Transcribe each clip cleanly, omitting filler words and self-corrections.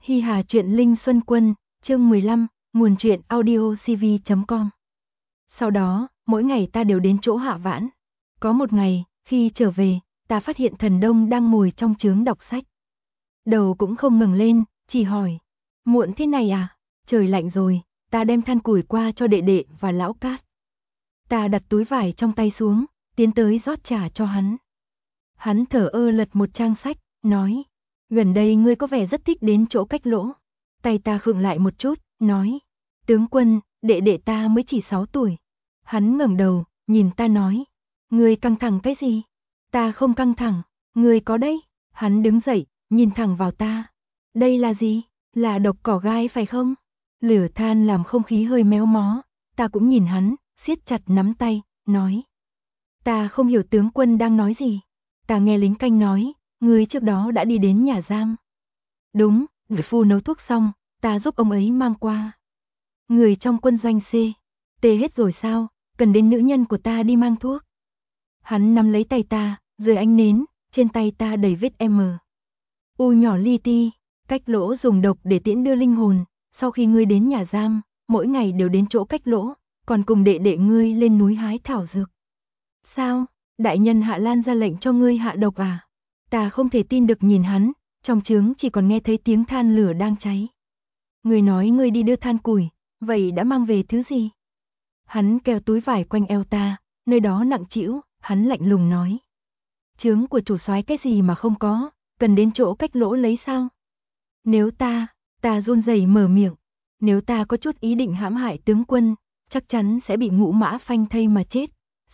Hi Hà truyện Linh Xuân Quân, chương 15, nguồn truyện audio cv.com. Sau đó, mỗi ngày ta đều đến chỗ Hạ Vãn. Có một ngày, khi trở về, ta phát hiện Thần Đông đang ngồi trong trướng đọc sách. Đầu cũng không ngẩng lên, chỉ hỏi, muộn thế này à? Trời lạnh rồi, ta đem than củi qua cho đệ đệ và lão Cát. Ta đặt túi vải trong tay xuống, tiến tới rót trà cho hắn. Hắn thở ơ lật một trang sách, nói, gần đây ngươi có vẻ rất thích đến chỗ Cách Lỗ. Tay ta khựng lại một chút, nói, tướng quân, đệ đệ ta mới chỉ 6 tuổi. Hắn ngẩng đầu, nhìn ta nói, ngươi căng thẳng cái gì? Ta không căng thẳng, ngươi có đấy. Hắn đứng dậy, nhìn thẳng vào ta. Đây là gì? Là độc cỏ gai phải không? Lửa than làm không khí hơi méo mó. Ta cũng nhìn hắn, siết chặt nắm tay, nói, ta không hiểu tướng quân đang nói gì. Ta nghe lính canh nói, ngươi trước đó đã đi đến nhà giam. Đúng, người phu nấu thuốc xong, ta giúp ông ấy mang qua. Người trong quân doanh C, T hết rồi sao, cần đến nữ nhân của ta đi mang thuốc. Hắn nắm lấy tay ta, dưới ánh nến, trên tay ta đầy vết M. U nhỏ li ti, Cách Lỗ dùng độc để tiễn đưa linh hồn, sau khi ngươi đến nhà giam, mỗi ngày đều đến chỗ Cách Lỗ, còn cùng đệ đệ ngươi lên núi hái thảo dược. Sao, đại nhân Hạ Lan ra lệnh cho ngươi hạ độc à? Ta không thể tin được nhìn hắn, trong trướng chỉ còn nghe thấy tiếng than lửa đang cháy. Ngươi nói ngươi đi đưa than củi, vậy đã mang về thứ gì? Hắn kéo túi vải quanh eo ta, nơi đó nặng trĩu, hắn lạnh lùng nói. Trướng của chủ soái cái gì mà không có, cần đến chỗ Cách Lỗ lấy sao? Nếu ta run rẩy mở miệng, nếu ta có chút ý định hãm hại tướng quân, chắc chắn sẽ bị Ngũ Mã phanh thây mà chết.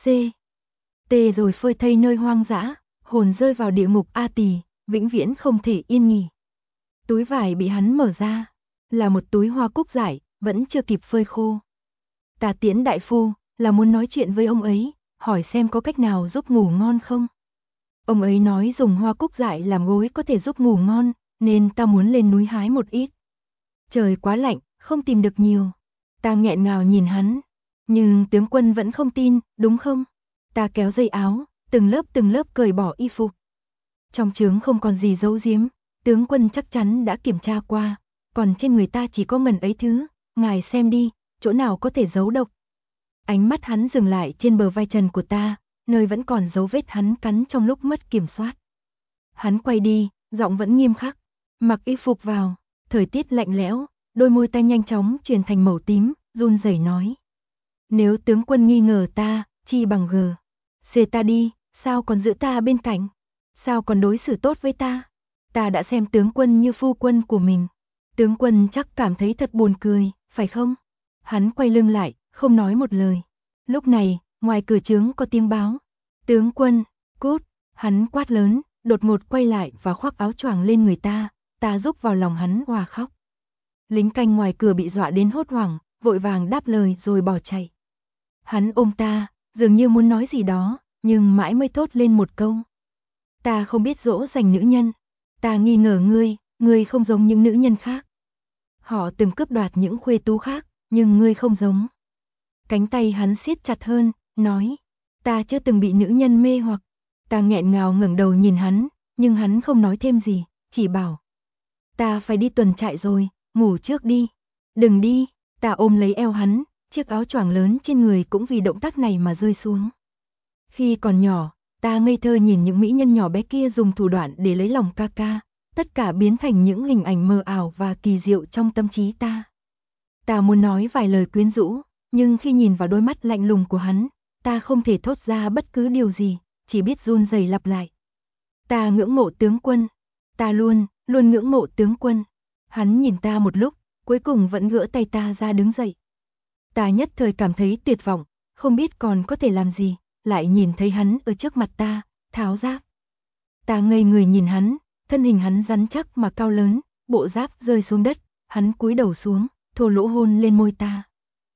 T rồi phơi thây nơi hoang dã, hồn rơi vào địa ngục A Tỳ, vĩnh viễn không thể yên nghỉ. Túi vải bị hắn mở ra, là một túi hoa cúc dại, vẫn chưa kịp phơi khô. Ta tiễn đại phu, là muốn nói chuyện với ông ấy, hỏi xem có cách nào giúp ngủ ngon không. Ông ấy nói dùng hoa cúc dại làm gối có thể giúp ngủ ngon, nên ta muốn lên núi hái một ít. Trời quá lạnh, không tìm được nhiều. Ta nghẹn ngào nhìn hắn, nhưng tướng quân vẫn không tin, đúng không? Ta kéo dây áo, từng lớp cởi bỏ y phục. Trong trướng không còn gì giấu giếm, tướng quân chắc chắn đã kiểm tra qua, còn trên người ta chỉ có ngần ấy thứ, ngài xem đi, chỗ nào có thể giấu độc. Ánh mắt hắn dừng lại trên bờ vai trần của ta, nơi vẫn còn dấu vết hắn cắn trong lúc mất kiểm soát. Hắn quay đi, giọng vẫn nghiêm khắc, mặc y phục vào, thời tiết lạnh lẽo, đôi môi ta nhanh chóng chuyển thành màu tím, run rẩy nói. Nếu tướng quân nghi ngờ ta, chi bằng G. C ta đi, sao còn giữ ta bên cạnh? Sao còn đối xử tốt với ta? Ta đã xem tướng quân như phu quân của mình. Tướng quân chắc cảm thấy thật buồn cười, phải không? Hắn quay lưng lại, không nói một lời. Lúc này, ngoài cửa trướng có tiếng báo. Tướng quân, cút, hắn quát lớn, đột ngột quay lại và khoác áo choàng lên người ta, ta rúc vào lòng hắn òa khóc. Lính canh ngoài cửa bị dọa đến hốt hoảng, vội vàng đáp lời rồi bỏ chạy. Hắn ôm ta, dường như muốn nói gì đó, nhưng mãi mới thốt lên một câu. Ta không biết dỗ dành nữ nhân. Ta nghi ngờ ngươi không giống những nữ nhân khác. Họ từng cướp đoạt những khuê tú khác, nhưng ngươi không giống. Cánh tay hắn siết chặt hơn, nói, ta chưa từng bị nữ nhân mê hoặc. Ta nghẹn ngào ngẩng đầu nhìn hắn, nhưng hắn không nói thêm gì, chỉ bảo. Ta phải đi tuần trại rồi, ngủ trước đi. Đừng đi, ta ôm lấy eo hắn, chiếc áo choàng lớn trên người cũng vì động tác này mà rơi xuống. Khi còn nhỏ, ta ngây thơ nhìn những mỹ nhân nhỏ bé kia dùng thủ đoạn để lấy lòng ca ca, tất cả biến thành những hình ảnh mờ ảo và kỳ diệu trong tâm trí ta. Ta muốn nói vài lời quyến rũ, nhưng khi nhìn vào đôi mắt lạnh lùng của hắn, ta không thể thốt ra bất cứ điều gì, chỉ biết run rẩy lặp lại. Ta ngưỡng mộ tướng quân, ta luôn ngưỡng mộ tướng quân. Hắn nhìn ta một lúc, cuối cùng vẫn gỡ tay ta ra đứng dậy. Ta nhất thời cảm thấy tuyệt vọng, không biết còn có thể làm gì, lại nhìn thấy hắn ở trước mặt ta, tháo giáp. Ta ngây người nhìn hắn, thân hình hắn rắn chắc mà cao lớn, bộ giáp rơi xuống đất, hắn cúi đầu xuống, thô lỗ hôn lên môi ta.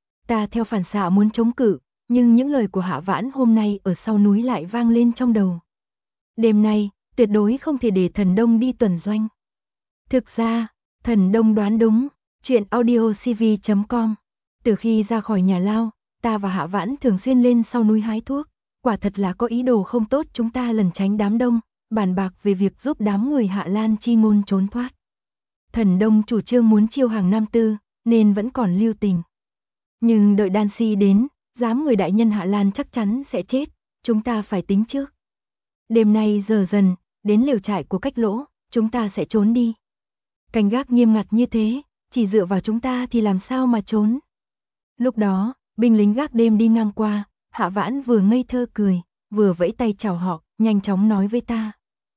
Ta theo phản xạ muốn chống cự, nhưng những lời của Hạ Vãn hôm nay ở sau núi lại vang lên trong đầu. Đêm nay, tuyệt đối không thể để Thần Đông đi tuần doanh. Thực ra, Thần Đông đoán đúng, chuyện audio cv.com. Từ khi ra khỏi nhà lao, ta và Hạ Vãn thường xuyên lên sau núi hái thuốc, quả thật là có ý đồ không tốt, chúng ta lẩn tránh đám đông, bàn bạc về việc giúp đám người Hạ Lan chi ngôn trốn thoát. Thần Đông chủ trương muốn chiêu hàng nam tư, nên vẫn còn lưu tình. Nhưng đợi Đan Si đến, dám người đại nhân Hạ Lan chắc chắn sẽ chết, chúng ta phải tính trước. Đêm nay giờ dần, đến lều trại của Cách Lỗ, chúng ta sẽ trốn đi. Canh gác nghiêm ngặt như thế, chỉ dựa vào chúng ta thì làm sao mà trốn. Lúc đó, binh lính gác đêm đi ngang qua, Hạ Vãn vừa ngây thơ cười, vừa vẫy tay chào họ, nhanh chóng nói với ta.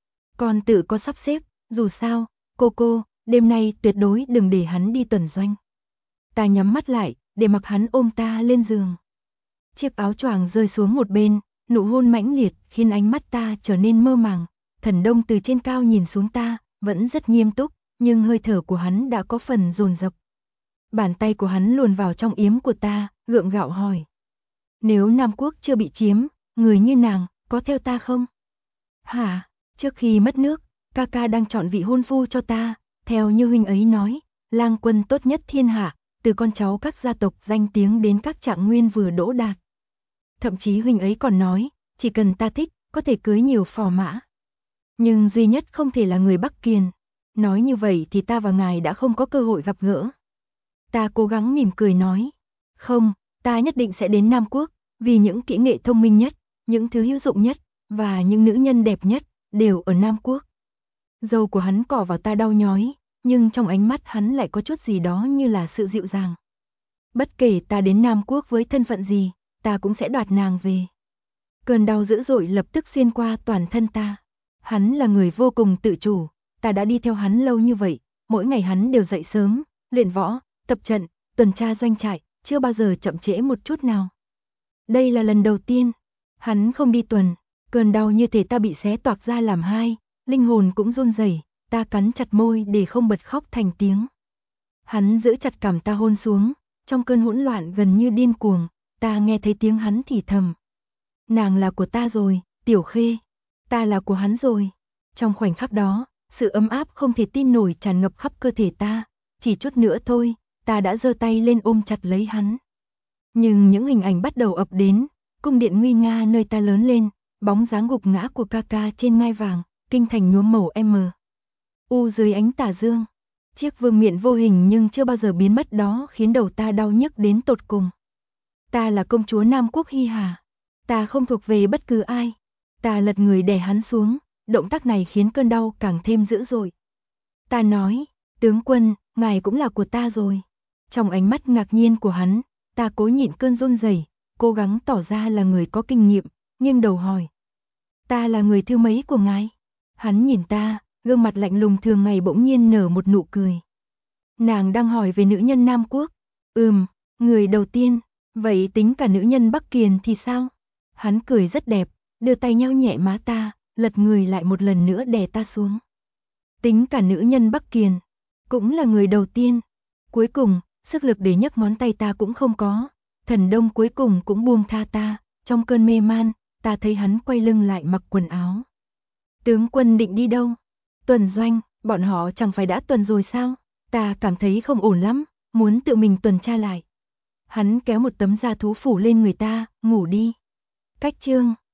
Con tự có sắp xếp, dù sao, cô, đêm nay tuyệt đối đừng để hắn đi tuần doanh. Ta nhắm mắt lại, để mặc hắn ôm ta lên giường. Chiếc áo choàng rơi xuống một bên, nụ hôn mãnh liệt khiến ánh mắt ta trở nên mơ màng. Thần Đông từ trên cao nhìn xuống ta, vẫn rất nghiêm túc, nhưng hơi thở của hắn đã có phần dồn dập. Bàn tay của hắn luồn vào trong yếm của ta, gượng gạo hỏi. Nếu Nam Quốc chưa bị chiếm, người như nàng, có theo ta không? Hả? Trước khi mất nước, ca ca đang chọn vị hôn phu cho ta, theo như huynh ấy nói, lang quân tốt nhất thiên hạ, từ con cháu các gia tộc danh tiếng đến các trạng nguyên vừa đỗ đạt. Thậm chí huynh ấy còn nói, chỉ cần ta thích, có thể cưới nhiều phò mã. Nhưng duy nhất không thể là người Bắc Kiền. Nói như vậy thì ta và ngài đã không có cơ hội gặp gỡ. Ta cố gắng mỉm cười nói, không, ta nhất định sẽ đến Nam Quốc, vì những kỹ nghệ thông minh nhất, những thứ hữu dụng nhất, và những nữ nhân đẹp nhất, đều ở Nam Quốc. Dâu của hắn cỏ vào ta đau nhói, nhưng trong ánh mắt hắn lại có chút gì đó như là sự dịu dàng. Bất kể ta đến Nam Quốc với thân phận gì, ta cũng sẽ đoạt nàng về. Cơn đau dữ dội lập tức xuyên qua toàn thân ta. Hắn là người vô cùng tự chủ, ta đã đi theo hắn lâu như vậy, mỗi ngày hắn đều dậy sớm, luyện võ, tập trận, tuần tra doanh trại, chưa bao giờ chậm trễ một chút nào. Đây là lần đầu tiên, hắn không đi tuần, cơn đau như thể ta bị xé toạc ra làm hai, linh hồn cũng run rẩy, ta cắn chặt môi để không bật khóc thành tiếng. Hắn giữ chặt cằm ta hôn xuống, trong cơn hỗn loạn gần như điên cuồng, ta nghe thấy tiếng hắn thì thầm. Nàng là của ta rồi, Tiểu Khê, ta là của hắn rồi. Trong khoảnh khắc đó, sự ấm áp không thể tin nổi tràn ngập khắp cơ thể ta, chỉ chút nữa thôi, ta đã giơ tay lên ôm chặt lấy hắn. Nhưng những hình ảnh bắt đầu ập đến, cung điện nguy nga nơi ta lớn lên, bóng dáng gục ngã của ca ca trên ngai vàng, kinh thành nhuốm màu dưới ánh tà dương. Chiếc vương miện vô hình nhưng chưa bao giờ biến mất đó khiến đầu ta đau nhức đến tột cùng. Ta là công chúa Nam Quốc Hi Hà. Ta không thuộc về bất cứ ai. Ta lật người đè hắn xuống, động tác này khiến cơn đau càng thêm dữ dội. Ta nói, tướng quân, ngài cũng là của ta rồi. Trong ánh mắt ngạc nhiên của hắn, ta cố nhịn cơn run rẩy, cố gắng tỏ ra là người có kinh nghiệm, nghiêng đầu hỏi. Ta là người thứ mấy của ngài? Hắn nhìn ta, gương mặt lạnh lùng thường ngày bỗng nhiên nở một nụ cười. Nàng đang hỏi về nữ nhân Nam Quốc. Người đầu tiên, vậy tính cả nữ nhân Bắc Kiền thì sao? Hắn cười rất đẹp, đưa tay nhao nhẹ má ta, lật người lại một lần nữa đè ta xuống. Tính cả nữ nhân Bắc Kiền, cũng là người đầu tiên. Cuối cùng, sức lực để nhấc ngón tay ta cũng không có. Thần Đông cuối cùng cũng buông tha ta, trong cơn mê man, ta thấy hắn quay lưng lại mặc quần áo. Tướng quân định đi đâu? Tuần doanh, bọn họ chẳng phải đã tuần rồi sao? Ta cảm thấy không ổn lắm, muốn tự mình tuần tra lại. Hắn kéo một tấm da thú phủ lên người ta, ngủ đi. Cách chương